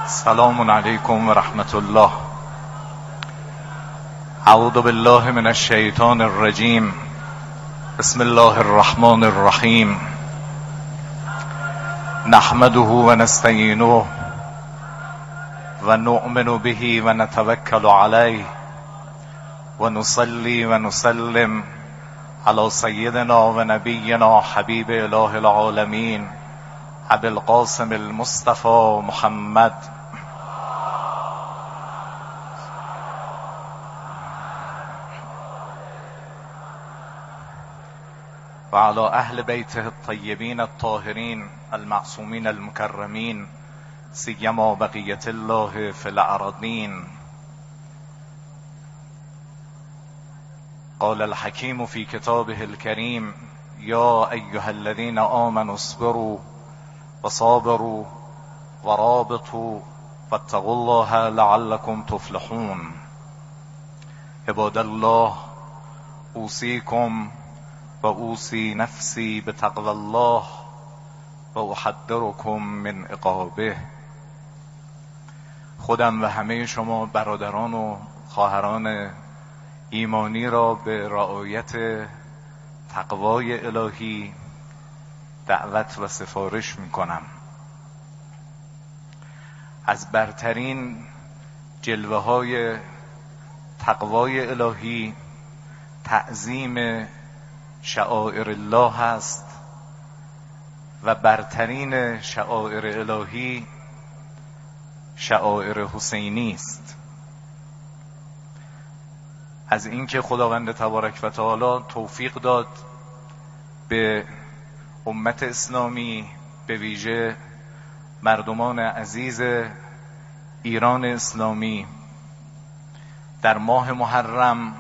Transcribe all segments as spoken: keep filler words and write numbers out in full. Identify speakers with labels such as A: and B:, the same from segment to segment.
A: سلام علیکم و رحمت الله. اعوذ بالله من الشیطان الرجیم. بسم الله الرحمن الرحیم. نحمده و نستعینه و نؤمن به و نتوکل علیه و نصلی و نسلم علی سیدنا و نبینا حبیب اله العالمین ابی القاسم المصطفى محمد و علی اهل بیته الطیبین الطاهرین المعصومین المکرمین سیما بقیة الله فی الارضین. قال الحکیم فی کتابه الکریم یا ایها الذین آمنوا اصبروا وصابروا ورابطوا واتقوا الله لعلكم تفلحون. عباد الله، اوصیکم و اوصی نفسی بتقوی الله و احذرکم من عقابه. خودم و همه شما برادران و خواهران ایمانی را به رعایت تقوای الهی دعوت و سفارش می کنم. از برترین جلوه های تقوای الهی تعظیم شعائر الله هست و برترین شعائر الهی شعائر حسینی است. از اینکه خداوند تبارک و تعالی توفیق داد به امت اسلامی، به ویژه مردمان عزیز ایران اسلامی، در ماه محرم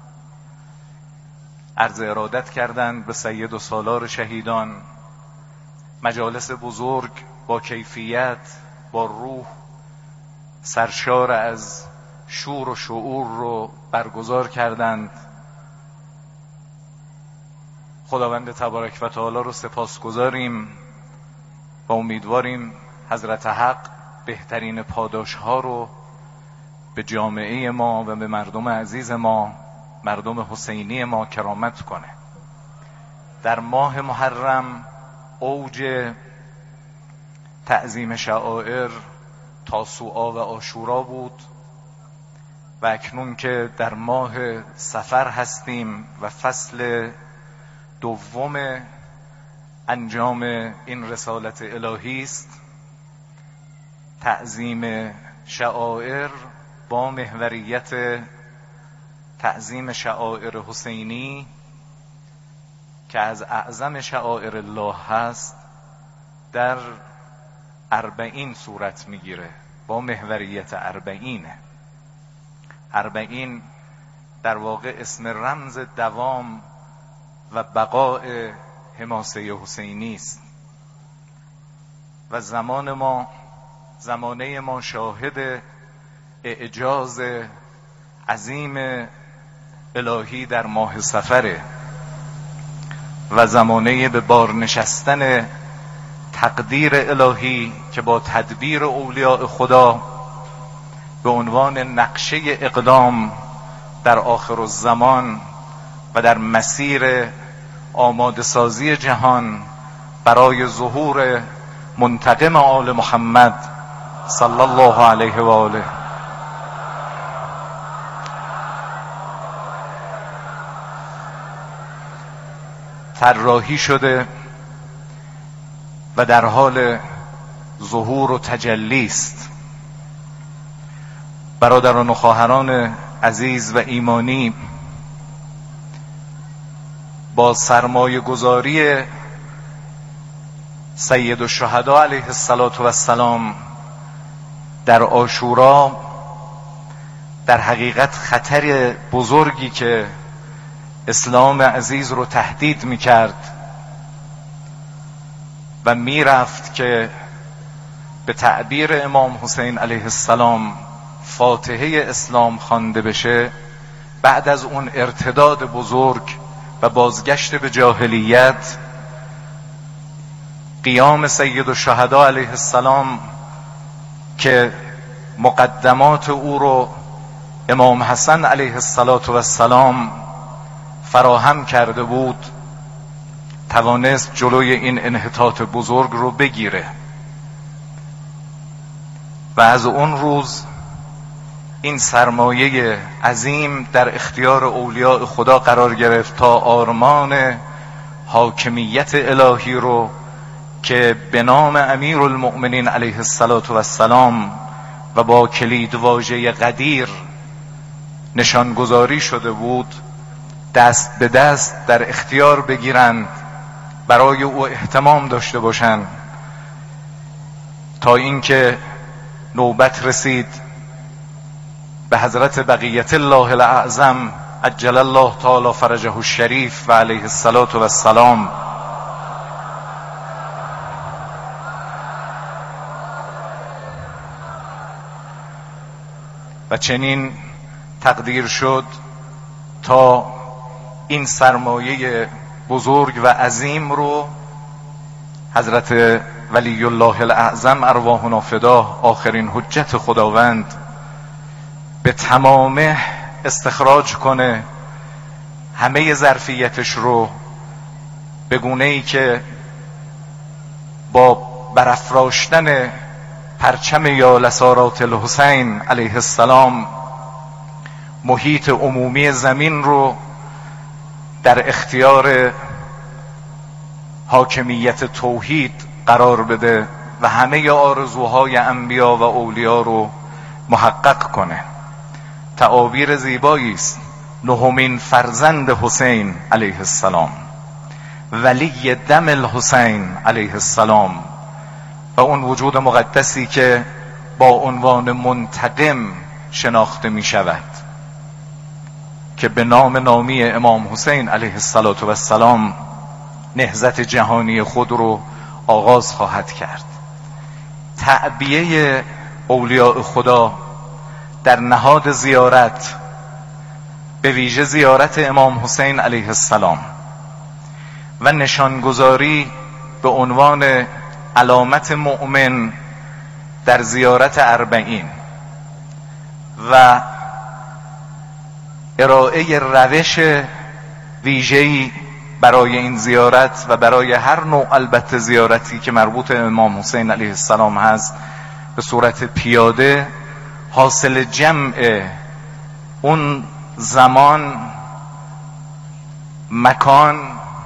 A: عرض ارادت کردند به سید و سالار شهیدان، مجالس بزرگ با کیفیت، با روح سرشار از شور و شعور رو برگزار کردند. خداوند تبارک و تعالی رو سپاسگزاریم و امیدواریم حضرت حق بهترین پاداش ها رو به جامعه ما و به مردم عزیز ما، مردم حسینی ما کرامت کنه. در ماه محرم اوج تعظیم شعائر تاسوعا و عاشورا بود و اکنون که در ماه صفر هستیم و فصل دوم انجام این رسالت الهی است، تعظیم شعائر با محوریت تعظیم شعائر حسینی که از اعظم شعائر الله هست در اربعین صورت میگیره، با محوریت اربعینه. اربعین در واقع اسم رمز دوام و بقاء حماسه حسینی است و زمان ما زمانه ما شاهد اعجاز عظیم الهی در ماه صفره و زمانه به بار نشستن تقدیر الهی که با تدبیر اولیاء خدا به عنوان نقشه اقدام در آخر الزمان و در مسیر آماده سازی جهان برای ظهور منتقم آل محمد صلی الله علیه و آله طراحی شده و در حال ظهور و تجلی است. برادران و خواهران عزیز و ایمانی، با سرمایه گذاری سید الشهدا علیه السلام در عاشورا، در حقیقت خطر بزرگی که اسلام عزیز رو تهدید میکرد و میرفت که به تعبیر امام حسین علیه السلام فاتحه اسلام خوانده بشه، بعد از اون ارتداد بزرگ و بازگشت به جاهلیت، قیام سید الشهدا علیه السلام که مقدمات او رو امام حسن علیه السلام فراهم کرده بود توانست جلوی این انحطاط بزرگ رو بگیره و از اون روز این سرمایه عظیم در اختیار اولیاء خدا قرار گرفت تا آرمان حاکمیت الهی رو که به نام امیر المؤمنین علیه السلام و با کلید واژه قدیر نشانگذاری شده بود دست به دست در اختیار بگیرند، برای او اهتمام داشته باشند، تا اینکه نوبت رسید به حضرت بقیت الله الاعظم عجل الله تعالی فرجه الشریف و علیه السلام و چنین تقدیر شد تا این سرمایه بزرگ و عظیم رو حضرت ولی الله الاعظم ارواحنا فدا آخرین حجت خداوند به تمامه استخراج کنه، همه ظرفیتش رو به گونه‌ای که با برافراشتن پرچم یا لسارات الحسین علیه السلام محیط عمومی زمین رو در اختیار حاکمیت توحید قرار بده و همه آرزوهای انبیا و اولیا رو محقق کنه. تعابیر زیبایی است. نهمین فرزند حسین علیه السلام، ولی دم الحسین علیه السلام و اون وجود مقدسی که با عنوان منتقم شناخته می شود که به نام نامی امام حسین علیه السلام نهضت جهانی خود رو آغاز خواهد کرد. تعبیه اولیاء خدا در نهاد زیارت، به ویژه زیارت امام حسین علیه السلام و نشانگذاری به عنوان علامت مؤمن در زیارت اربعین و ارائه روش ویژه‌ای برای این زیارت و برای هر نوع البته زیارتی که مربوط به امام حسین علیه السلام هست به صورت پیاده، حاصل جمع اون زمان، مکان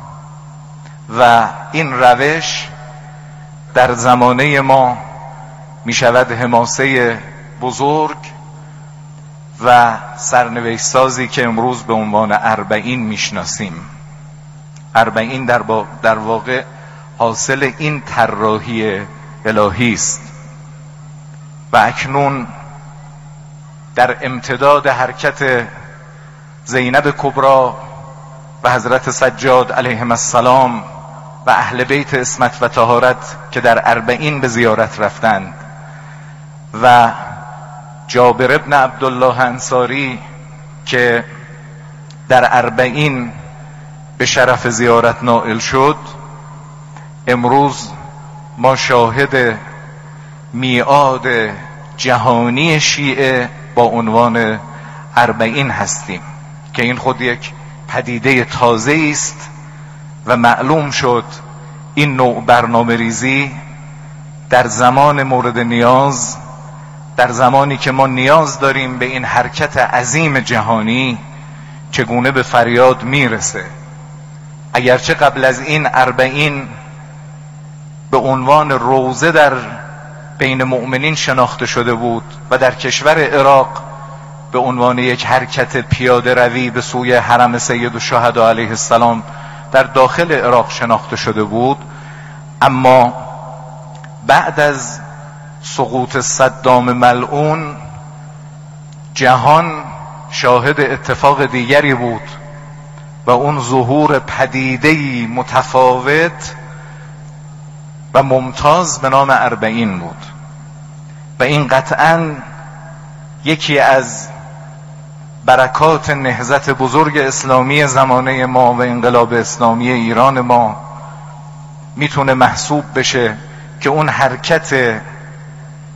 A: و این روش در زمانه ما می شود حماسه بزرگ و سرنوشت سازی که امروز به عنوان اربعین میشناسیم. اربعین در, با در واقع حاصل این طراحی الهی است و اکنون در امتداد حرکت زینب کبرا و حضرت سجاد علیهم السلام و اهل بیت عصمت و طهارت که در اربعین به زیارت رفتند و جابر ابن عبدالله انصاری که در اربعین به شرف زیارت نائل شد، امروز ما شاهد میعاد جهانی شیعه با عنوان اربعین هستیم که این خود یک پدیده تازه است و معلوم شد این نوع برنامه ریزی در زمان مورد نیاز، در زمانی که ما نیاز داریم به این حرکت عظیم جهانی، چگونه به فریاد میرسه. اگرچه قبل از این اربعین به عنوان روزه در بین مؤمنین شناخته شده بود و در کشور عراق به عنوان یک حرکت پیاده روی به سوی حرم سید الشهدا علیه السلام در داخل عراق شناخته شده بود، اما بعد از سقوط صدام ملعون جهان شاهد اتفاق دیگری بود و اون ظهور پدیده‌ای متفاوت و ممتاز به نام اربعین بود و این قطعاً یکی از برکات نهضت بزرگ اسلامی زمانه ما و انقلاب اسلامی ایران ما میتونه محسوب بشه که اون حرکت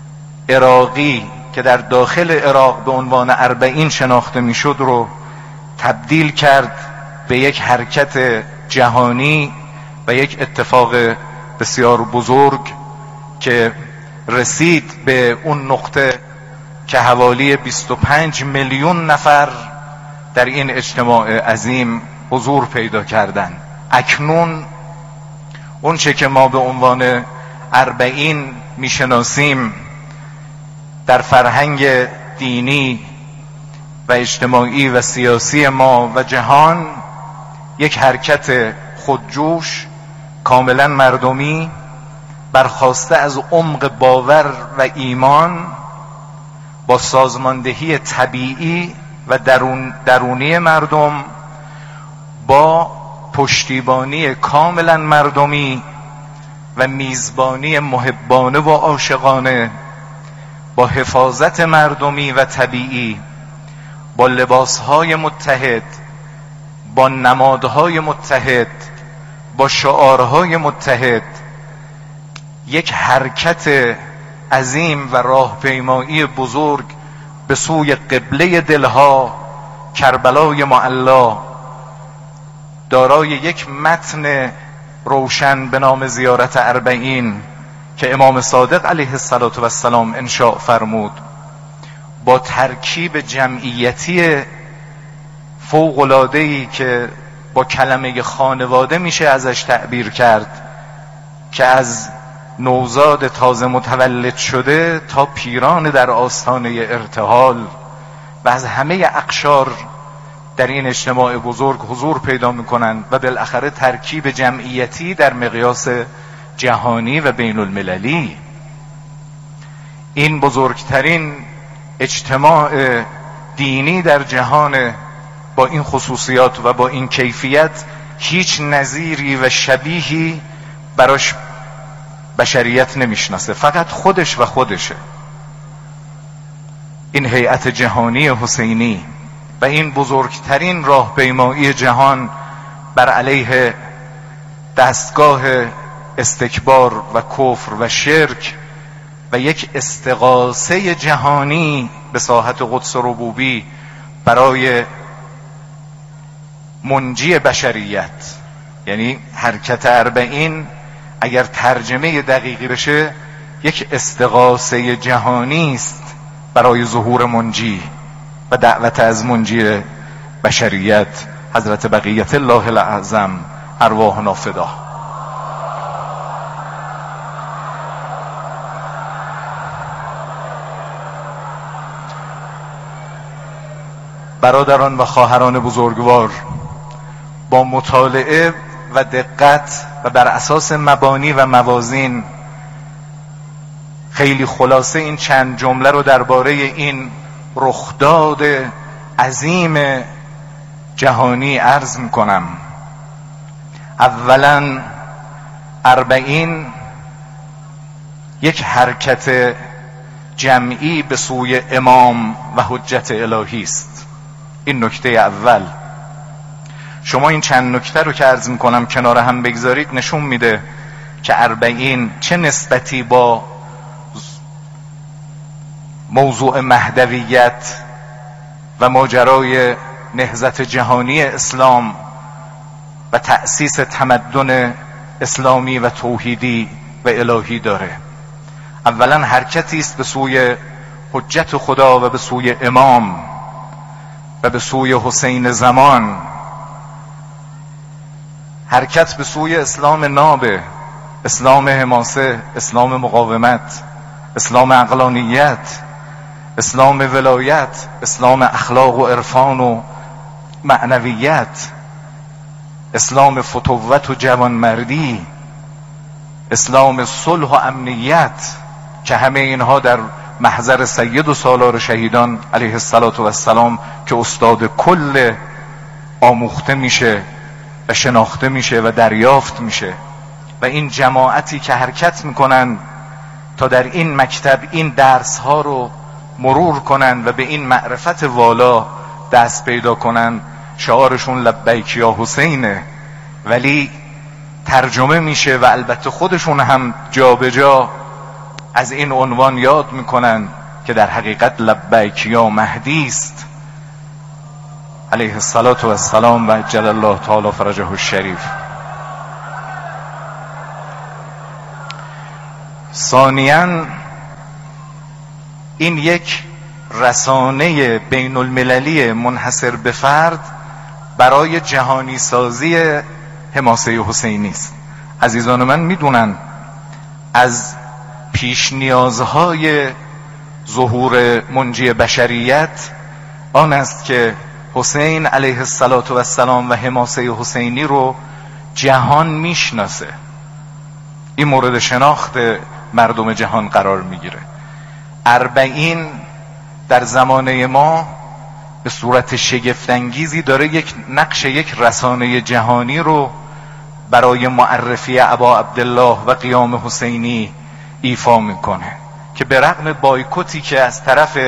A: عراقی که در داخل عراق به عنوان اربعین شناخته میشد رو تبدیل کرد به یک حرکت جهانی و یک اتفاق بسیار بزرگ که رسید به اون نقطه که حوالی بیست و پنج میلیون نفر در این اجتماع عظیم حضور پیدا کردند. اکنون اون چه که ما به عنوان اربعین میشناسیم در فرهنگ دینی و اجتماعی و سیاسی ما و جهان یک حرکت خودجوش کاملا مردمی برخواسته از عمق باور و ایمان با سازماندهی طبیعی و درون درونی مردم، با پشتیبانی کاملا مردمی و میزبانی محبانه و عاشقانه، با حفاظت مردمی و طبیعی، با لباسهای متحد، با نمادهای متحد، با شعارهای متحد، یک حرکت عظیم و راهپیمایی بزرگ به سوی قبله دلها، کربلای معلا، دارای یک متن روشن به نام زیارت اربعین که امام صادق علیه السلام انشاء فرمود، با ترکیب جمعیتی فوق‌العاده‌ای که با کلمه خانواده میشه ازش تعبیر کرد، که از نوزاد تازه متولد شده تا پیران در آستانه ارتحال و از همه اقشار در این اجتماع بزرگ حضور پیدا میکنند و بالاخره ترکیب جمعیتی در مقیاس جهانی و بین المللی. این بزرگترین اجتماع دینی در جهان با این خصوصیات و با این کیفیت هیچ نظیری و شبیهی براش بشریت نمیشناسه، فقط خودش و خودشه. این هیئت جهانی حسینی و این بزرگترین راهپیمایی جهان بر علیه دستگاه استکبار و کفر و شرک و یک استغاثه جهانی به ساحت قدس ربوبی برای منجی بشریت، یعنی حرکت اربعین اگر ترجمه دقیقی بشه یک استغاثه جهانی است برای ظهور منجی و دعوت از منجی بشریت حضرت بقیت الله الاعظم ارواحنا فدا. برادران و خواهران بزرگوار، با مطالعه و دقت و بر اساس مبانی و موازین خیلی خلاصه این چند جمله رو درباره این رخداد عظیم جهانی عرض میکنم. اولا اربعین یک حرکت جمعی به سوی امام و حجت الهی است. این نکته اول. شما این چند نکته رو که عرض میکنم کنار هم بگذارید نشون میده که اربعین چه نسبتی با موضوع مهدویت و ماجرای نهضت جهانی اسلام و تأسیس تمدن اسلامی و توحیدی و الهی داره. اولا حرکتی است به سوی حجت خدا و به سوی امام و به سوی حسین زمان، حرکت به سوی اسلام ناب، اسلام حماسه، اسلام مقاومت، اسلام عقلانیت، اسلام ولایت، اسلام اخلاق و عرفان و معنویت، اسلام فتوت و جوانمردی، اسلام صلح و امنیت، که همه اینها در محضر سید و سالار شهیدان علیه السلام که استاد کل آموخته میشه و شناخته میشه و دریافت میشه. و این جماعتی که حرکت میکنن تا در این مکتب این درس ها رو مرور کنن و به این معرفت والا دست پیدا کنن، شعارشون لبیک یا حسینه، ولی ترجمه میشه و البته خودشون هم جا به جا از این عنوان یاد میکنن که در حقیقت لبیک یا مهدی است علیه الصلاة و السلام و عجل الله تعالی فرجه الشریف. ثانیاً این یک رسانه بین المللی منحصر به فرد برای جهانی سازی حماسه حسینی است. عزیزان من میدونن از پیش نیازهای ظهور منجی بشریت آن است که حسین علیه الصلاة و السلام و حماسه حسینی رو جهان میشناسه. این مورد شناخت مردم جهان قرار میگیره. اربعین در زمانه ما به صورت شگفت‌انگیزی داره یک نقش یک رسانه جهانی رو برای معرفی ابا عبدالله و قیام حسینی ایفا میکنه که به رغم بایکوتی که از طرف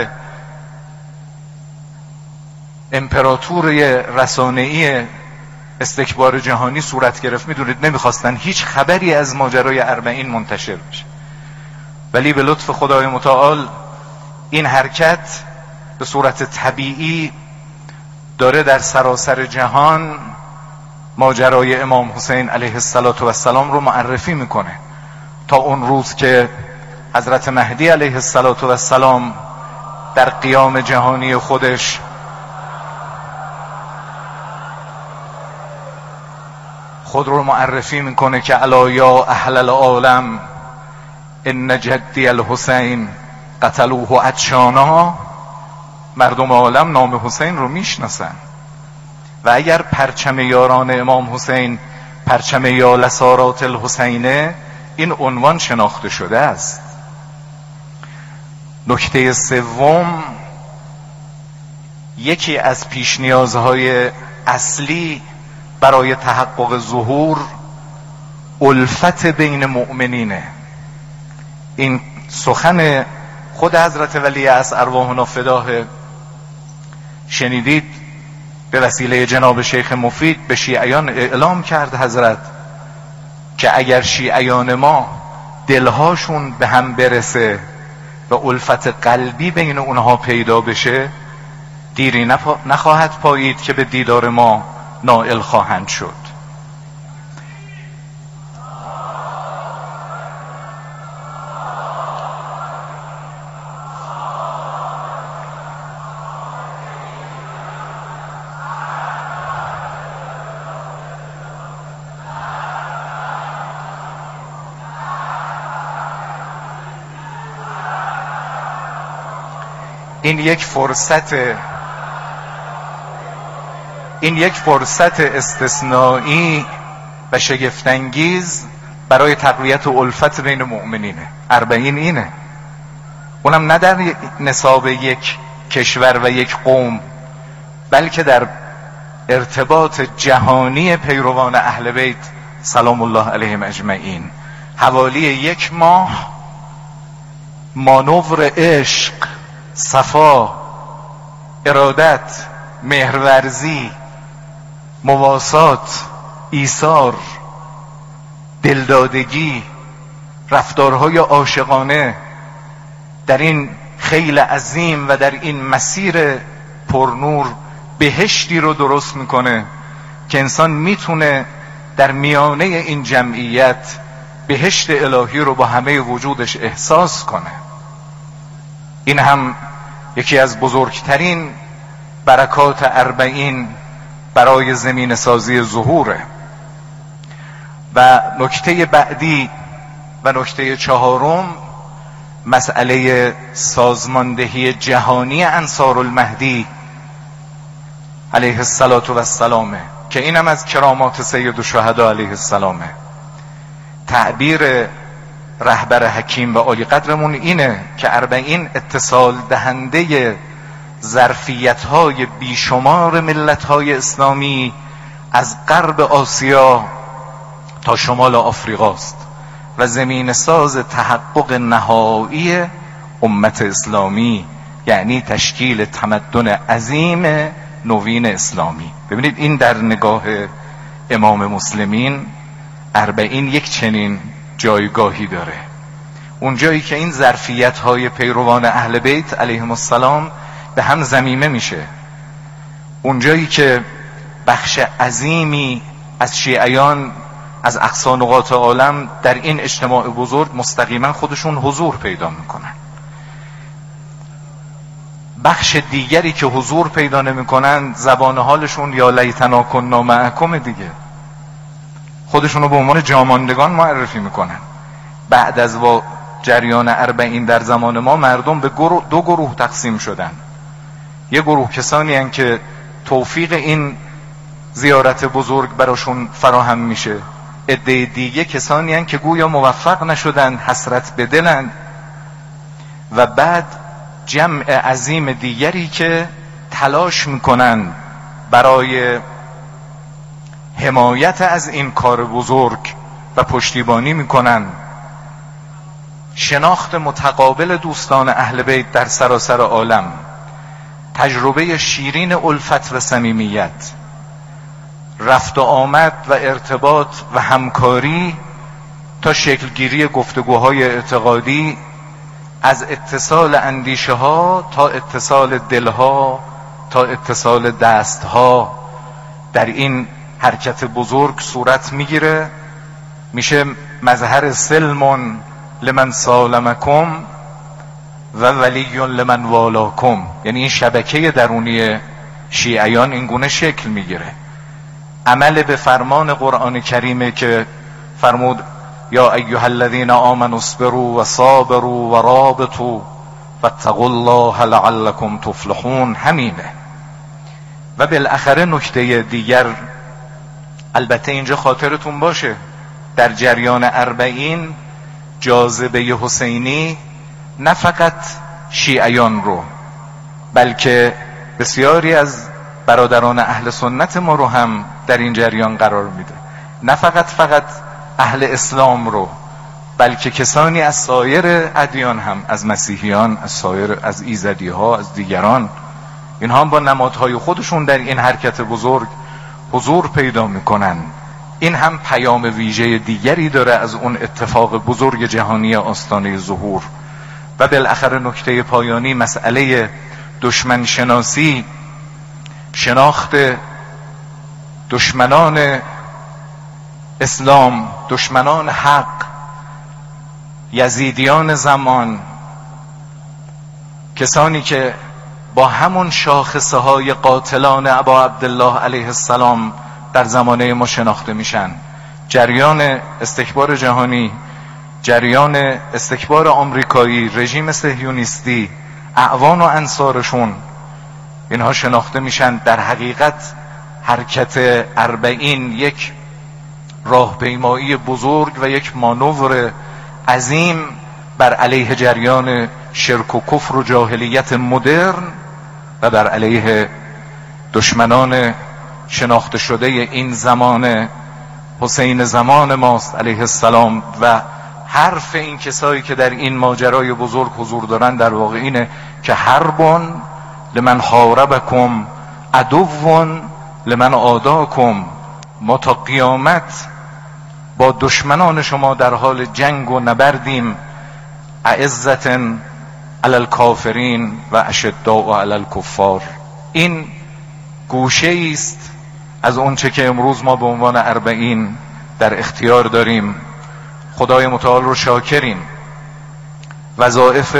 A: امپراتور رسانه‌ای استکبار جهانی صورت گرفت، میدونید نمیخواستن هیچ خبری از ماجرای اربعین منتشر بشه، ولی به لطف خدای متعال این حرکت به صورت طبیعی داره در سراسر جهان ماجرای امام حسین علیه السلام رو معرفی میکنه تا اون روز که حضرت مهدی علیه السلام در قیام جهانی خودش خود رو معرفی میکنه که الا یا اهل العالم ان جدی الحسین قتلوه عطشانا. مردم عالم نام حسین رو میشناسن و اگر پرچم یاران امام حسین پرچم یا لسارات الحسینه، این عنوان شناخته شده است. نکته سوم، یکی از پیش نیازهای اصلی برای تحقق ظهور الفت بین مؤمنینه. این سخن خود حضرت ولی از ارواحنا فداه شنیدید، به وسیله جناب شیخ مفید به شیعیان اعلام کرد حضرت که اگر شیعیان ما دلهاشون به هم برسه و الفت قلبی بین اونها پیدا بشه، دیری نخواهد پایید که به دیدار ما نائل خواهند شد. این یک فرصت این یک فرصت استثنایی و شگفت‌انگیز برای تقویت الفت بین مؤمنینه. اربعین اینه، اونم نه در نصاب یک کشور و یک قوم، بلکه در ارتباط جهانی پیروان اهل بیت سلام الله علیهم اجمعین. حوالی یک ماه مانور عشق، صفا، ارادت، مهرورزی، مواسات، ایثار، دلدادگی، رفتارهای عاشقانه در این خیل عظیم و در این مسیر پرنور بهشتی رو درست میکنه که انسان میتونه در میانه این جمعیت بهشت الهی رو با همه وجودش احساس کنه. این هم یکی از بزرگترین برکات اربعین برای زمین سازی ظهوره. و نکته بعدی و نکته چهارم، مسئله سازماندهی جهانی انصار المهدی علیه السلام که اینم از کرامات سید الشهدا علیه السلامه. تعبیر رهبر حکیم و عالی قدرمون اینه که اربعین اتصال دهنده ظرفیت‌های بیشمار ملت‌های اسلامی از غرب آسیا تا شمال آفریقاست و زمین ساز تحقق نهایی امت اسلامی، یعنی تشکیل تمدن عظیم نوین اسلامی. ببینید این در نگاه امام مسلمین اربعین یک چنین جایگاهی داره. اونجایی که این ظرفیت های پیروان اهل بیت علیهم السلام به هم ضمیمه میشه، اونجایی که بخش عظیمی از شیعیان از اقصا نقاط عالم در این اجتماع بزرگ مستقیما خودشون حضور پیدا میکنن. بخش دیگری که حضور پیدا نمیکنن زبان حالشون یا لیتنا کنا معکم دیگه، خودشونو به عنوان جاماندگان معرفی میکنن. بعد از با جریان اربعین در زمان ما مردم به گروه دو گروه تقسیم شدن. یه گروه کسانی هستند که توفیق این زیارت بزرگ براشون فراهم میشه، عده دیگه کسانی هستند که گویا موفق نشدن، حسرت به دلند، و بعد جمع عظیم دیگری که تلاش میکنن برای حمایت از این کار بزرگ و پشتیبانی میکنن. شناخت متقابل دوستان اهل بیت در سراسر عالم، تجربه شیرین الفت و صمیمیت، رفت و آمد و ارتباط و همکاری تا شکلگیری گفتگوهای اعتقادی، از اتصال اندیشه ها تا اتصال دلها تا اتصال دستها، در این حرکت بزرگ صورت میگیره. میشه مظهر سلم لمن سالمکم و ولی لمن والاکم، یعنی این شبکه درونی شیعیان این گونه شکل میگیره. عمل به فرمان قرآن کریمه که فرمود یا ایها الذین آمنوا اصبروا و صابروا و رابطوا واتقوا الله لعلکم تفلحون، همینه. و بالاخره نکته دیگر، البته اینجا خاطرتون باشه در جریان اربعین جاذبه حسینی نه فقط شیعیان رو، بلکه بسیاری از برادران اهل سنت ما رو هم در این جریان قرار میده. نه فقط فقط اهل اسلام رو، بلکه کسانی از سایر ادیان هم، از مسیحیان، از سایر، از ایزدی ها، از دیگران، اینها هم با نمادهای خودشون در این حرکت بزرگ حضور پیدا میکنن. این هم پیام ویژه دیگری داره از اون اتفاق بزرگ جهانی آستانه ظهور. و بالاخره نکته پایانی، مسئله دشمن شناسی، شناخت دشمنان اسلام، دشمنان حق، یزیدیان زمان، کسانی که با همون شاخصه های قاتلان ابا عبدالله علیه السلام در زمانه ما شناخته میشن. جریان استکبار جهانی، جریان استکبار آمریکایی، رژیم صهیونیستی، اعوان و انصارشون، اینها شناخته میشن. در حقیقت حرکت اربعین یک راهپیمایی بزرگ و یک مانور عظیم بر علیه جریان شرک و کفر و جاهلیت مدرن و بر علیه دشمنان شناخته شده این زمان، حسین زمان ماست علیه السلام. و حرف این کسایی که در این ماجرای بزرگ حضور دارن در واقع اینه که حربون لمن حاربکم عدوون لمن عاداکم، ما تا قیامت با دشمنان شما در حال جنگ و نبردیم. اعزة علی الکافرین و اشداء علی الکفار. این گوشه است از اون چه که امروز ما به عنوان اربعین در اختیار داریم. خدای متعال رو شاکریم، وظایف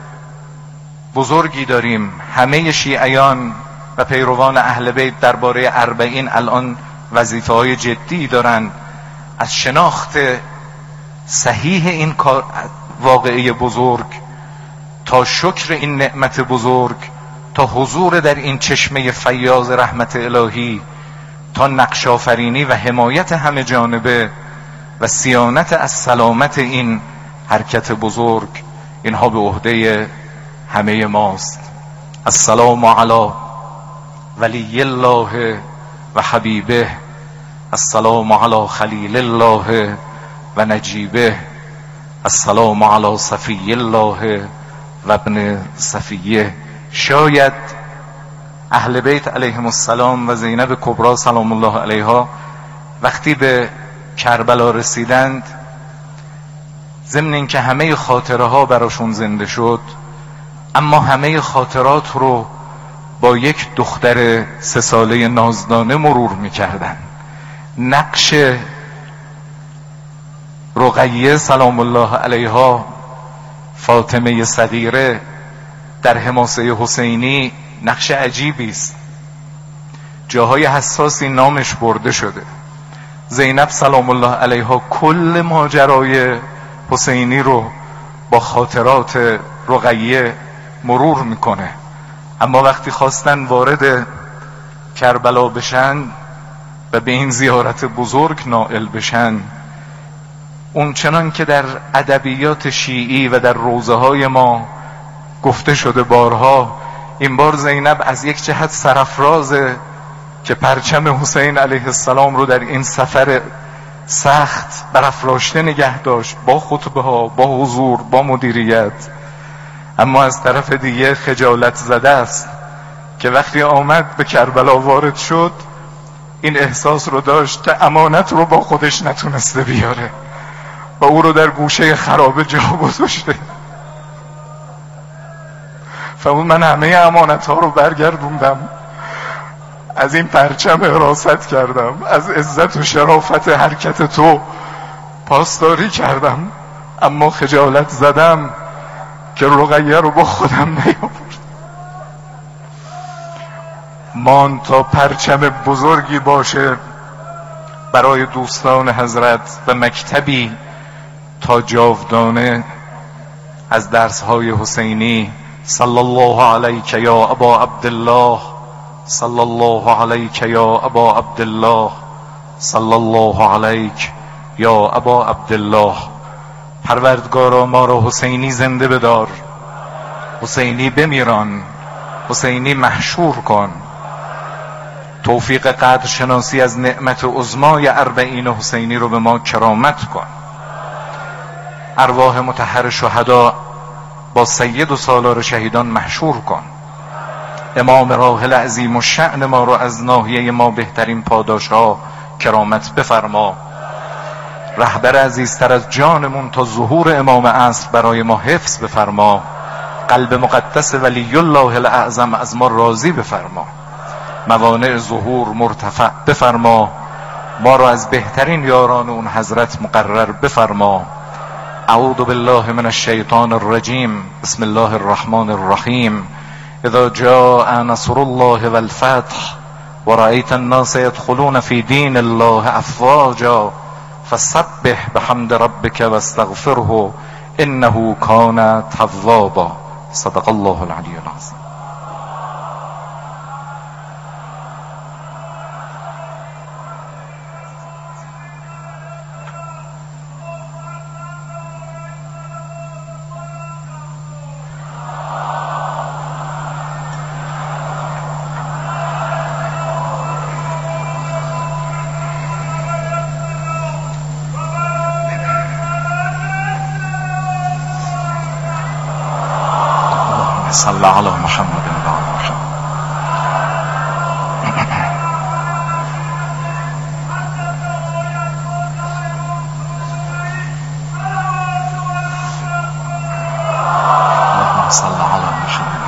A: بزرگی داریم. همه شیعیان و پیروان اهل بیت درباره اربعین الان وظیفه های جدی دارن، از شناخت صحیح این واقعه بزرگ تا شکر این نعمت بزرگ، تا حضور در این چشمه فیاض رحمت الهی، تا نقش آفرینی و حمایت همه جانبه و صیانت از سلامت این حرکت بزرگ. اینها به عهده همه ماست. السلام علی ولی الله و حبیبه، السلام علی خلیل الله و نجیبه، السلام علی صفی الله و ابن صفیه. شاید اهل بیت علیهم السلام و زینب کبری سلام الله علیها وقتی به کربلا رسیدند ضمن این که همه خاطره ها براشون زنده شد، اما همه خاطرات رو با یک دختر سه ساله نازدانه مرور میکردن. نقش رقیه سلام الله علیها، فاطمه صغیره، در حماسه حسینی نقش عجیبی است. جاهای حساسی نامش برده شده. زینب سلام الله علیها کل ماجرای حسینی رو با خاطرات رقیه مرور میکنه، اما وقتی خواستن وارد کربلا بشن و به این زیارت بزرگ نائل بشن، اون چنان که در ادبیات شیعی و در روزه های ما گفته شده بارها، این بار زینب از یک جهت سرافرازه که پرچم حسین علیه السلام رو در این سفر سخت برافراشته نگه داشت، با خطبه ها، با حضور، با مدیریت، اما از طرف دیگه خجالت زده است که وقتی آمد به کربلا وارد شد این احساس رو داشت که امانت رو با خودش نتونسته بیاره و او رو در گوشه خرابه جا گذاشته. فهمون من همه امانت ها رو برگردوندم، از این پرچم حراست کردم، از عزت و شرافت حرکت تو پاسداری کردم، اما خجالت زدم که رقیه رو با خودم نیاورد. مان تا پرچم بزرگی باشه برای دوستان حضرت و مکتبی تا جاودانه از درسهای حسینی. صلی الله علیک یا ابا عبدالله، صلی الله علیک یا ابا عبدالله، صلی الله علیک یا ابا عبدالله. پروردگارا ما را حسینی زنده بدار، حسینی بمیران، حسینی محشور کن. توفیق قدر شناسی از نعمت عظمای اربعین حسینی رو به ما کرامت کن. ارواح مطهر شهدا با سید و سالار شهیدان محشور کن. امام راحل عظیم و شأن ما رو از ناحیه ما بهترین پاداش ها کرامت بفرما. رهبر عزیزتر از جانمون تا ظهور امام عصر برای ما حفظ بفرما. قلب مقدس ولی الله الاعظم از ما راضی بفرما. موانع ظهور مرتفع بفرما. ما را از بهترین یاران اون حضرت مقرر بفرما. اعوذ بالله من الشیطان الرجیم. بسم الله الرحمن الرحیم. اذا جاء نصر الله والفتح ورأيت الناس يدخلون في دين الله افواجا فسبح بحمد ربك واستغفره انه كان توابا. صدق الله العلی العظیم. صلی علی محمد و آل محمد. اللهم صل علی محمد.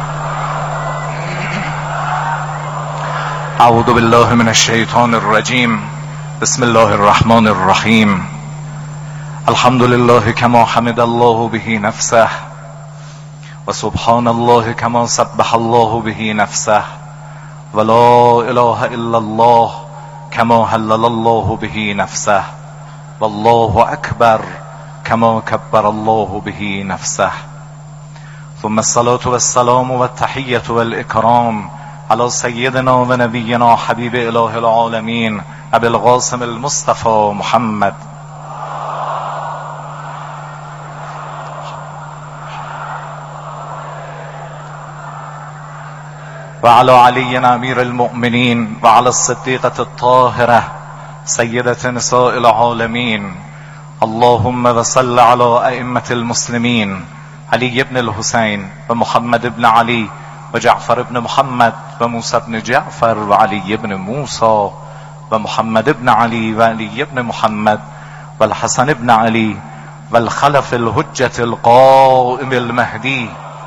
A: اعوذ بالله من الشیطان الرجیم. بسم الله الرحمن الرحیم. الحمد لله كما حمد الله به نفسه وسبحان الله كما سبح الله به نفسه ولا اله الا الله كما هلل الله به نفسه والله اكبر كما كبر الله به نفسه. ثم الصلاة والسلام والتحية والإكرام على سيدنا ونبينا حبيب إله العالمين أبي القاسم المصطفى محمد وعلى علي امير المؤمنين وعلى الصديقة الطاهرة سيدة نساء العالمين. اللهم وصل على أئمة المسلمين علي بن الحسين ومحمد بن علي وجعفر بن محمد وموسى بن جعفر وعلي بن موسى ومحمد بن علي وعلي بن محمد والحسن بن علي والخلف الحجة القائم المهدي.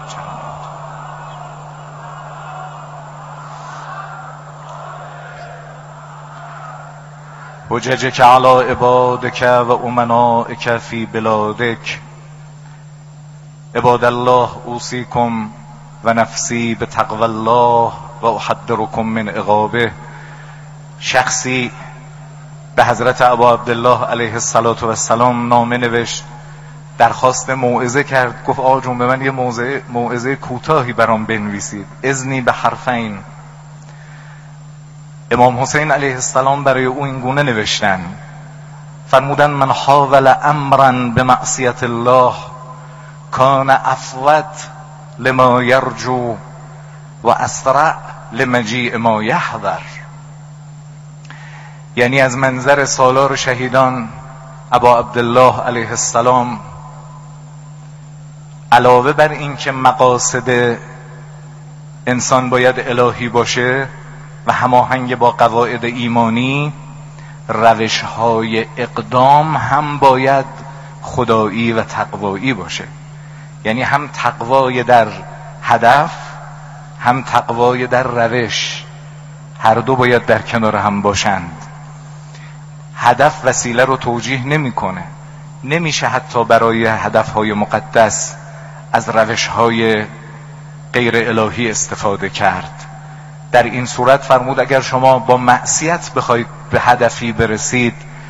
A: حججك على عبادك و امنائك في بلادك. عباد الله اوصیکم و نفسی به تقوی الله و احذرکم من عقابه. شخصی به حضرت ابا عبدالله علیه السلام نامه نوشت، درخواست موعظه کرد، گفت آقا جون به من یه موعظه موعظه کوتاهی برام بنویسید، اذنی به حرفین. امام حسین علیه السلام برای او این گونه نوشتن، فرمودن من حاول امرا به معصیت الله کان افوت لما یرجو و اسرع لمجیء ما یحذر. یعنی از منظر سالار شهیدان ابا عبدالله علیه السلام علاوه بر این که مقاصد انسان باید الهی باشه و هماهنگ با قواعد ایمانی، روش‌های اقدام هم باید خدایی و تقوایی باشه. یعنی هم تقوای در هدف، هم تقوای در روش، هر دو باید در کنار هم باشند. هدف وسیله رو توجیه نمی‌کنه. نمیشه حتی برای هدف‌های مقدس از روش‌های غیر الهی استفاده کرد. در این صورت فرمود اگر شما با معصیت بخواید به هدفی برسید،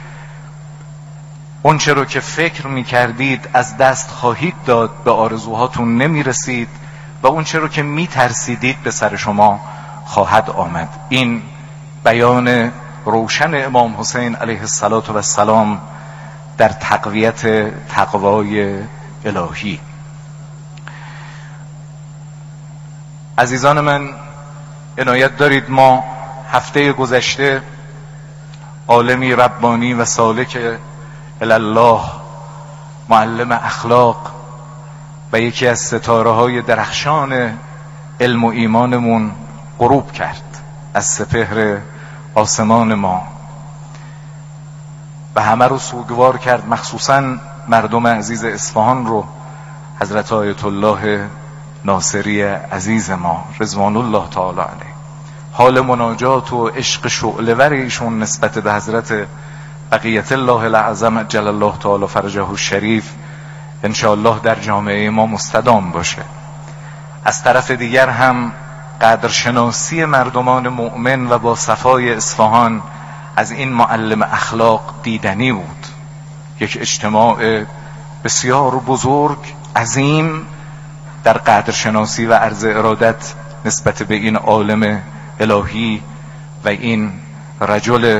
A: اون چه رو که فکر می‌کردید از دست خواهید داد، به آرزوهاتون نمی‌رسید و اون چه رو که می‌ترسیدید به سر شما خواهد آمد. این بیان روشن امام حسین علیه السلام در تقویت تقوای الهی. عزیزان من، عنایت دارید ما هفته گذشته عالمی ربانی و سالک الله، معلم اخلاق و یکی از ستاره های درخشان علم و ایمانمون غروب کرد از سپهر آسمان ما و همه رو سوگوار کرد، مخصوصا مردم عزیز اصفهان رو. حضرت آیت الله ناصری عزیز ما رضوان الله تعالی علیه، حال مناجات و عشق شعله‌ور ایشون نسبت به حضرت بقیت الله الاعظم جل الله تعالی فرجه الشریف انشاءالله در جامعه ما مستدام باشه. از طرف دیگر هم قدرشناسی مردمان مؤمن و با صفای اصفهان از این معلم اخلاق دیدنی بود. یک اجتماع بسیار بزرگ، عظیم در قدرشناسی و عرض ارادت نسبت به این عالم الهی و این رجل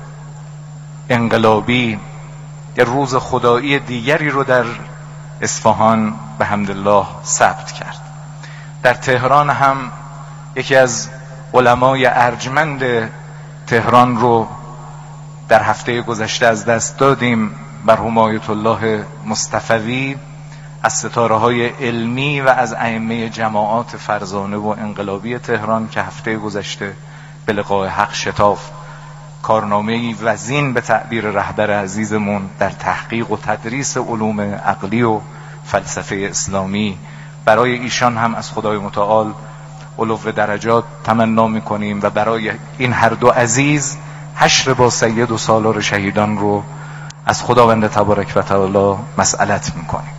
A: انقلابی. یه روز خدایی دیگری رو در اصفهان به حمدالله ثبت کرد. در تهران هم یکی از علمای ارجمند تهران رو در هفته گذشته از دست دادیم، مرحوم آیت الله مصطفوی، از ستاره های علمی و از ائمه جماعات فرزانه و انقلابی تهران که هفته گذشته به لقاء حق شتاف. کارنامه‌ای وزین به تعبیر رهبر عزیزمون در تحقیق و تدریس علوم عقلی و فلسفه اسلامی. برای ایشان هم از خدای متعال علو درجات تمنا میکنیم و برای این هر دو عزیز حشر با سید و سالار شهیدان رو از خداوند تبارک و تعالی مسئلت میکنیم.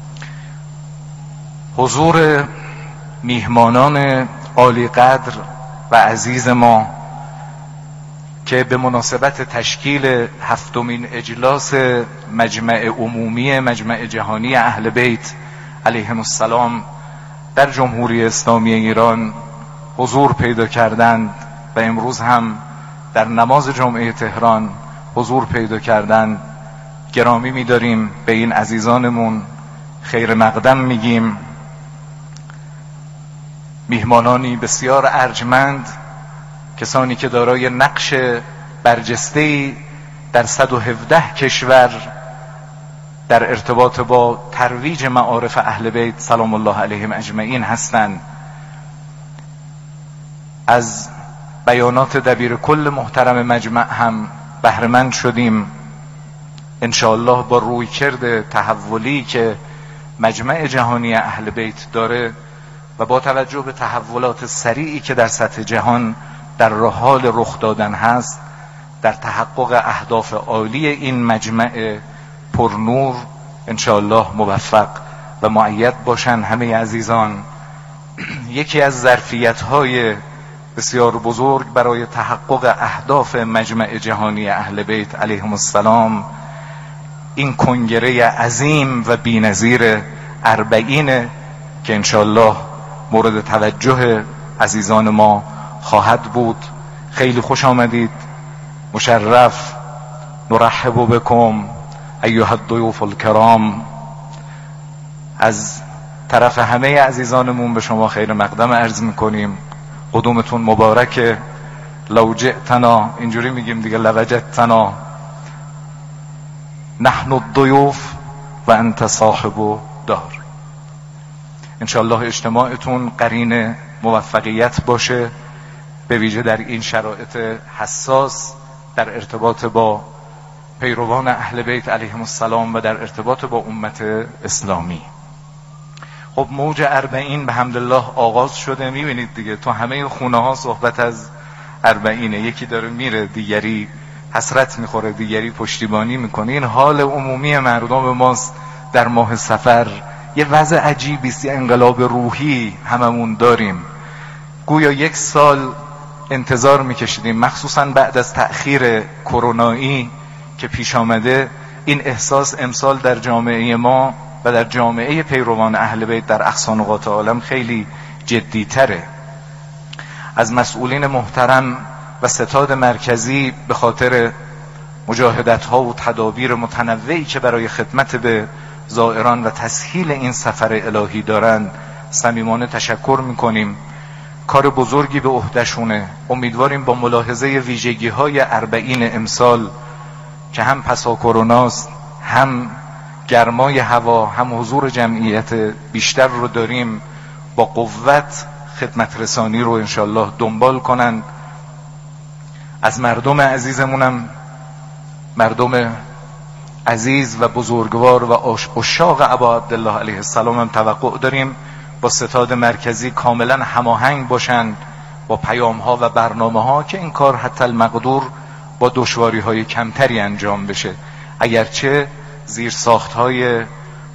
A: حضور میهمانان عالی قدر و عزیز ما که به مناسبت تشکیل هفتمین اجلاس مجمع عمومی مجمع جهانی اهل بیت علیهم السلام در جمهوری اسلامی ایران حضور پیدا کردند و امروز هم در نماز جمعه تهران حضور پیدا کردند، گرامی می‌داریم. به این عزیزانمون خیر مقدم میگیم. میهمانانی بسیار ارجمند، کسانی که دارای نقش برجسته‌ای در صد و هفده کشور در ارتباط با ترویج معارف اهل بیت سلام الله علیهم اجمعین هستند. از بیانات دبیر کل محترم مجمع هم بهره‌مند شدیم انشاءالله با رویکرد تحولی که مجمع جهانی اهل بیت داره و با توجه به تحولات سریعی که در سطح جهان در حال رخ دادن هست، در تحقق اهداف عالی این مجمع پرنور انشاءالله موفق و مؤید باشن همه عزیزان. یکی از ظرفیت‌های بسیار بزرگ برای تحقق اهداف مجمع جهانی اهل بیت علیهم السلام این کنگره عظیم و بی‌نظیر اربعین که انشاءالله مورد توجه عزیزان ما خواهد بود. خیلی خوش آمدید، مشرف، نرحب بكم ایها الضیوف الکرام. از طرف همه عزیزانمون به شما خیر مقدم عرض میکنیم. قدومتون مبارکه. لو جئتنا، اینجوری میگیم دیگه، لوجدتنا نحن الضیوف و انت صاحب دار. انشاءالله اجتماعتون قرین موفقیت باشه، به ویژه در این شرایط حساس در ارتباط با پیروان اهل بیت علیهم السلام و در ارتباط با امت اسلامی. خب موج اربعین به حمدالله آغاز شده. میبینید دیگه تو همه خونه ها صحبت از اربعینه. یکی داره میره، دیگری حسرت میخوره، دیگری پشتیبانی میکنه. این حال عمومی مردم ماست در ماه سفر. یه وضع عجیبی است، یه انقلاب روحی هممون داریم. گویا یک سال انتظار میکشیدیم، مخصوصا بعد از تأخیر کرونایی که پیش آمده. این احساس امسال در جامعه ما و در جامعه پیروان اهل بیت در اقصا نقاط عالم خیلی جدی تره. از مسئولین محترم و ستاد مرکزی به خاطر مجاهدت ها و تدابیر متنوعی که برای خدمت به زائران و تسهیل این سفر الهی دارند صمیمانه تشکر میکنیم. کار بزرگی به عهده‌شونه. امیدواریم با ملاحظه ویژگی های اربعین امسال که هم پسا کروناست، هم گرمای هوا، هم حضور جمعیت بیشتر رو داریم، با قوت خدمت رسانی رو انشالله دنبال کنند. از مردم عزیزمونم، مردم عزیز و بزرگوار و عشاق ابا عبدالله علیه السلام هم توقع داریم با ستاد مرکزی کاملا هماهنگ باشند با پیام ها و برنامه ها که این کار حتی المقدور با دشواری های کمتری انجام بشه. اگرچه زیر ساخت های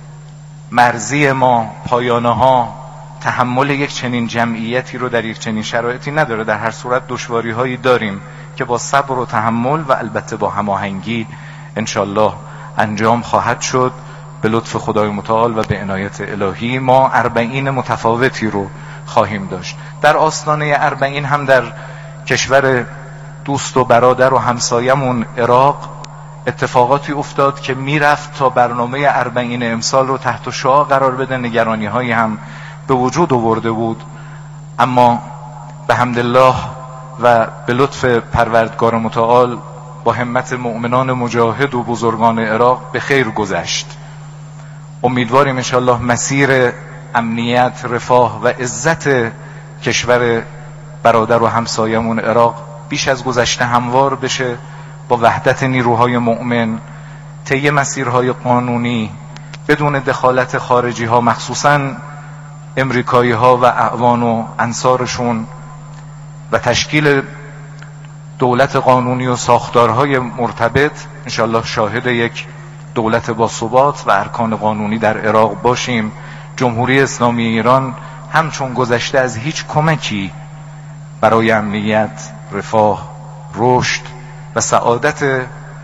A: مرزی ما، پایانه ها تحمل یک چنین جمعیتی رو در یک چنین شرایطی نداره. در هر صورت دشواری هایی داریم که با صبر و تحمل و البته با هماهنگی انشالله انجام خواهد شد. به لطف خدای متعال و به عنایت الهی ما اربعین متفاوتی رو خواهیم داشت. در آستانه اربعین هم در کشور دوست و برادر و همسایمون عراق اتفاقاتی افتاد که میرفت تا برنامه اربعین امسال رو تحت شعاع قرار بده. نگرانی هایی هم به وجود آورده بود، اما به حمدالله و به لطف پروردگار متعال با همت مؤمنان مجاهد و بزرگان عراق به خیر گذشت. امیدواریم انشاءالله مسیر امنیت، رفاه و عزت کشور برادر و همسایمون عراق بیش از گذشته هموار بشه، با وحدت نیروهای مؤمن طی مسیرهای قانونی بدون دخالت خارجی ها، مخصوصاً امریکایی ها و اعوان و انصارشون، و تشکیل دولت قانونی و ساختارهای مرتبط. انشاءالله شاهد یک دولت با ثبات و ارکان قانونی در عراق باشیم. جمهوری اسلامی ایران همچون گذشته از هیچ کمکی برای امنیت، رفاه، رشد و سعادت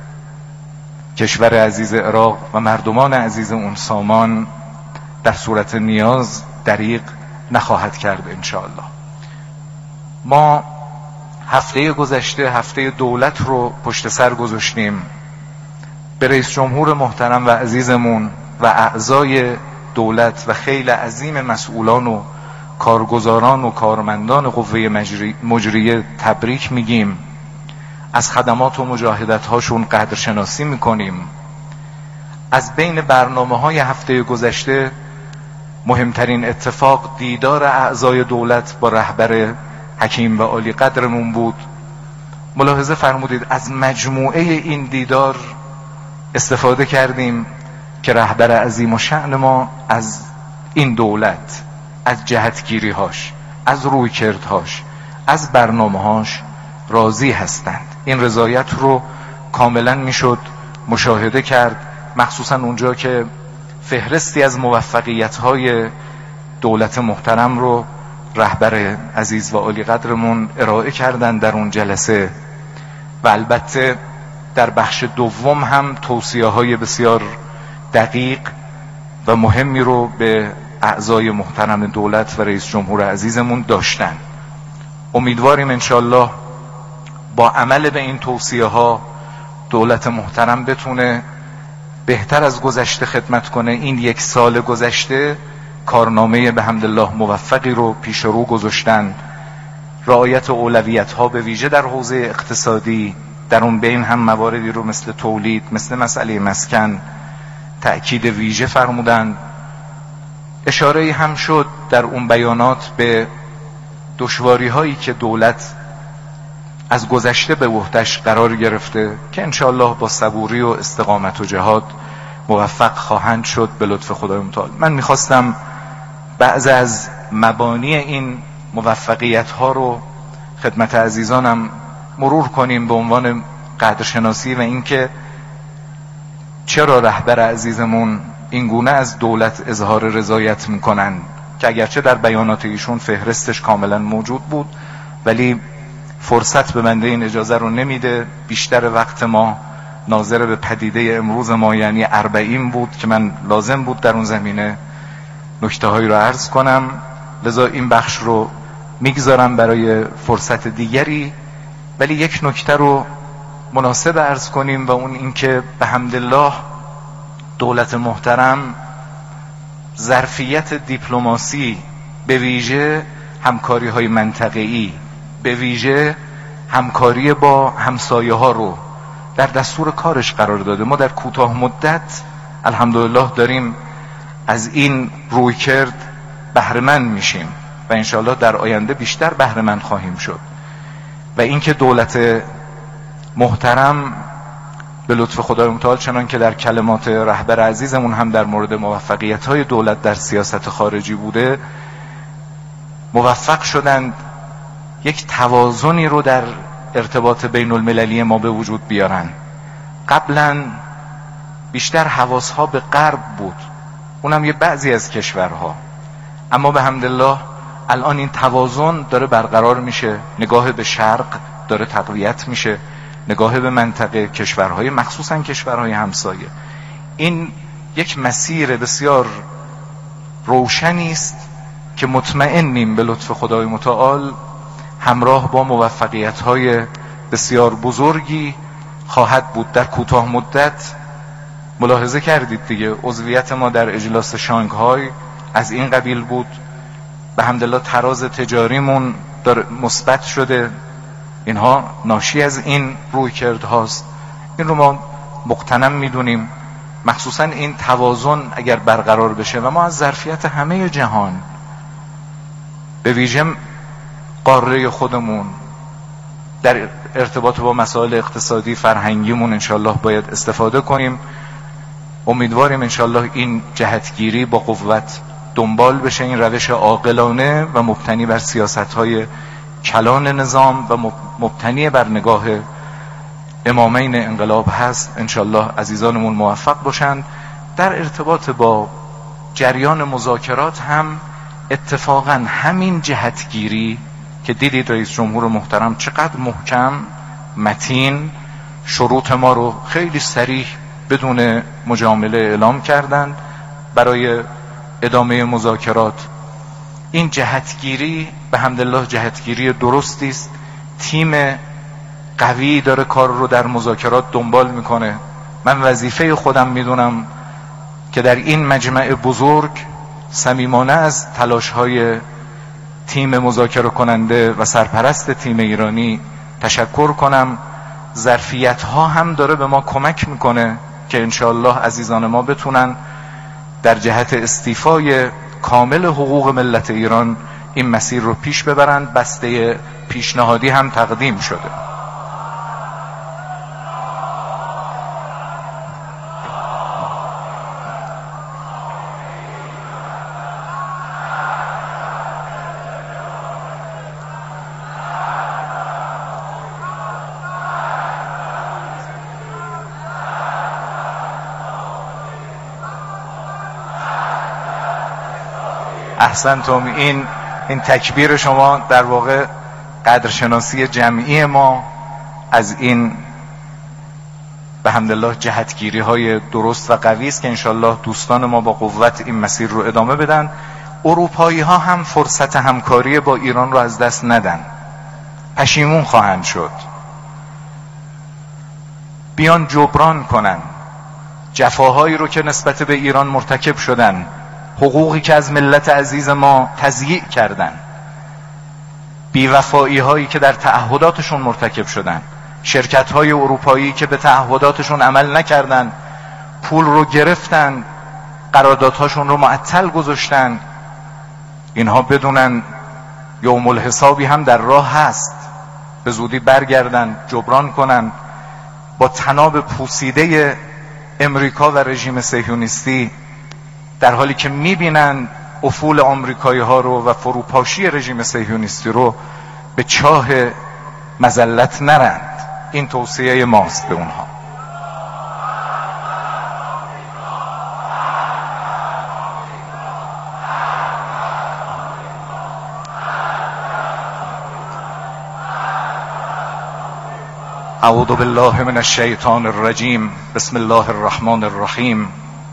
A: کشور عزیز عراق و مردمان عزیز اون سامان در صورت نیاز دریغ نخواهد کرد انشاءالله. ما هفته گذشته هفته دولت رو پشت سر گذاشتیم. به رئیس جمهور محترم و عزیزمون و اعضای دولت و خیلی عظیم مسئولان و کارگزاران و کارمندان قوه مجریه تبریک میگیم. از خدمات و مجاهدت هاشون قدرشناسی میکنیم. از بین برنامه های هفته گذشته مهمترین اتفاق دیدار اعضای دولت با رهبر حکیم و عالی قدرمون بود. ملاحظه فرمودید از مجموعه این دیدار استفاده کردیم که رهبر عظیم و شأن ما از این دولت، از جهتگیری‌هاش، از رویکردهاش، از برنامه‌هاش راضی هستند. این رضایت رو کاملا میشد مشاهده کرد، مخصوصا اونجا که فهرستی از موفقیت‌های دولت محترم رو رهبر عزیز و عالی قدرمون ارائه کردن در اون جلسه، و البته در بخش دوم هم توصیه‌های بسیار دقیق و مهمی رو به اعضای محترم دولت و رئیس جمهور عزیزمون داشتن. امیدواریم انشالله با عمل به این توصیه ها دولت محترم بتونه بهتر از گذشته خدمت کنه. این یک سال گذشته کارنامه به حمدالله موفقی رو پیش رو گذاشتن. رعایت اولویت ها به ویژه در حوزه اقتصادی، در اون بین هم مواردی رو مثل تولید، مثل مسئله مسکن تأکید ویژه فرمودن. اشاره هم شد در اون بیانات به دشواری هایی که دولت از گذشته به عهده‌اش قرار گرفته که انشاءالله با صبوری و استقامت و جهاد موفق خواهند شد به لطف خدای متعال. من میخواستم بعض از مبانی این موفقیت ها رو خدمت عزیزانم مرور کنیم به عنوان قدرشناسی و اینکه چرا رهبر عزیزمون این گونه از دولت اظهار رضایت میکنن، که اگرچه در بیانات ایشون فهرستش کاملا موجود بود ولی فرصت به بنده این اجازه رو نمیده. بیشتر وقت ما ناظر به پدیده امروز ما یعنی اربعین بود که من لازم بود در اون زمینه نکته هایی رو عرض کنم، لذا این بخش رو میگذارم برای فرصت دیگری. ولی یک نکته رو مناسب عرض کنیم و اون اینکه به حمدالله دولت محترم ظرفیت دیپلماسی، به ویژه همکاری های منطقه‌ای، به ویژه همکاری با همسایه ها رو در دستور کارش قرار داده. ما در کوتاه مدت الحمدلله داریم از این رویکرد بهره‌مند میشیم و انشاءالله در آینده بیشتر بهره‌مند خواهیم شد. و اینکه دولت محترم به لطف خدای متعال چنان که در کلمات رهبر عزیزمون هم در مورد موفقیت‌های دولت در سیاست خارجی بوده، موفق شدند یک توازنی رو در ارتباط بین المللی ما به وجود بیارن. قبلا بیشتر حواسها به غرب بود، اونم یه بعضی از کشورها، اما به حمدالله الان این توازن داره برقرار میشه، نگاه به شرق داره تقویت میشه، نگاه به منطقه، کشورهای مخصوصا کشورهای همسایه. این یک مسیر بسیار روشنی است که مطمئنیم به لطف خدای متعال همراه با موفقیت‌های بسیار بزرگی خواهد بود. در کوتاه مدت ملاحظه کردید دیگه، عضویت ما در اجلاس شانگهای از این قبیل بود. به حمدالله تراز تجاریمون مثبت شده، اینها ناشی از این رویکرد هاست. این رو ما مقتنم میدونیم. مخصوصا این توازن اگر برقرار بشه و ما از ظرفیت همه جهان به ویژه قاره خودمون در ارتباط با مسائل اقتصادی فرهنگیمون انشالله باید استفاده کنیم. امیدواریم انشالله این جهتگیری با قوت دنبال بشه. این روش عاقلانه و مبتنی بر سیاست‌های کلان نظام و مبتنی بر نگاه امامین انقلاب هست. انشالله عزیزانمون موفق باشند. در ارتباط با جریان مذاکرات هم اتفاقا همین جهتگیری که دیدید رئیس جمهور محترم چقدر محکم متین شروط ما رو خیلی صریح بدون مجامله اعلام کردند برای ادامه مذاکرات. این جهتگیری به حمدالله جهتگیری درستی است. تیم قوی داره کار رو در مذاکرات دنبال میکنه. من وظیفه خودم میدونم که در این مجمع بزرگ صمیمانه از تلاش‌های تیم مذاکره کننده و سرپرست تیم ایرانی تشکر کنم. ظرفیت‌ها هم داره به ما کمک میکنه که انشاءالله عزیزان ما بتونن در جهت استیفای کامل حقوق ملت ایران این مسیر رو پیش ببرند. بسته پیشنهادی هم تقدیم شده. احسنتم. این این تکبیر شما در واقع قدرشناسی جمعی ما از این به حمدالله جهتگیری های درست و قوی است که انشالله دوستان ما با قوت این مسیر رو ادامه بدن. اروپایی ها هم فرصت همکاری با ایران رو از دست ندن، پشیمون خواهند شد، بیان جبران کنن جفاهایی رو که نسبت به ایران مرتکب شدن، حقوقی که از ملت عزیز ما تضییع کردن، بیوفایی هایی که در تعهداتشون مرتکب شدن، شرکت های اروپایی که به تعهداتشون عمل نکردن، پول رو گرفتن، قراردادهاشون رو معطل گذاشتن. اینها بدونن یوم الحسابی هم در راه هست، به زودی برگردن جبران کنن با طناب پوسیده امریکا و رژیم صهیونیستی، در حالی که میبینن افول آمریکایی ها رو و فروپاشی رژیم صهیونیستی رو به چاه مذلت نرند. این توصیه ماست به اونها. اعوذ بالله من الشیطان الرجیم. بسم الله الرحمن الرحیم.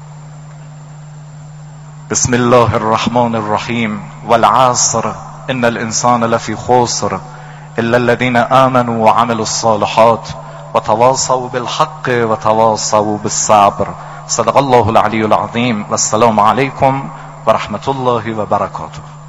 A: بسم الله الرحمن الرحیم. والعصر ان الانسان لفی خسر الا الذين آمنوا وعملوا الصالحات وتواصوا بالحق وتواصوا بالصبر. صدق الله العلی العظیم. و السلام علیکم و رحمت الله و برکاته.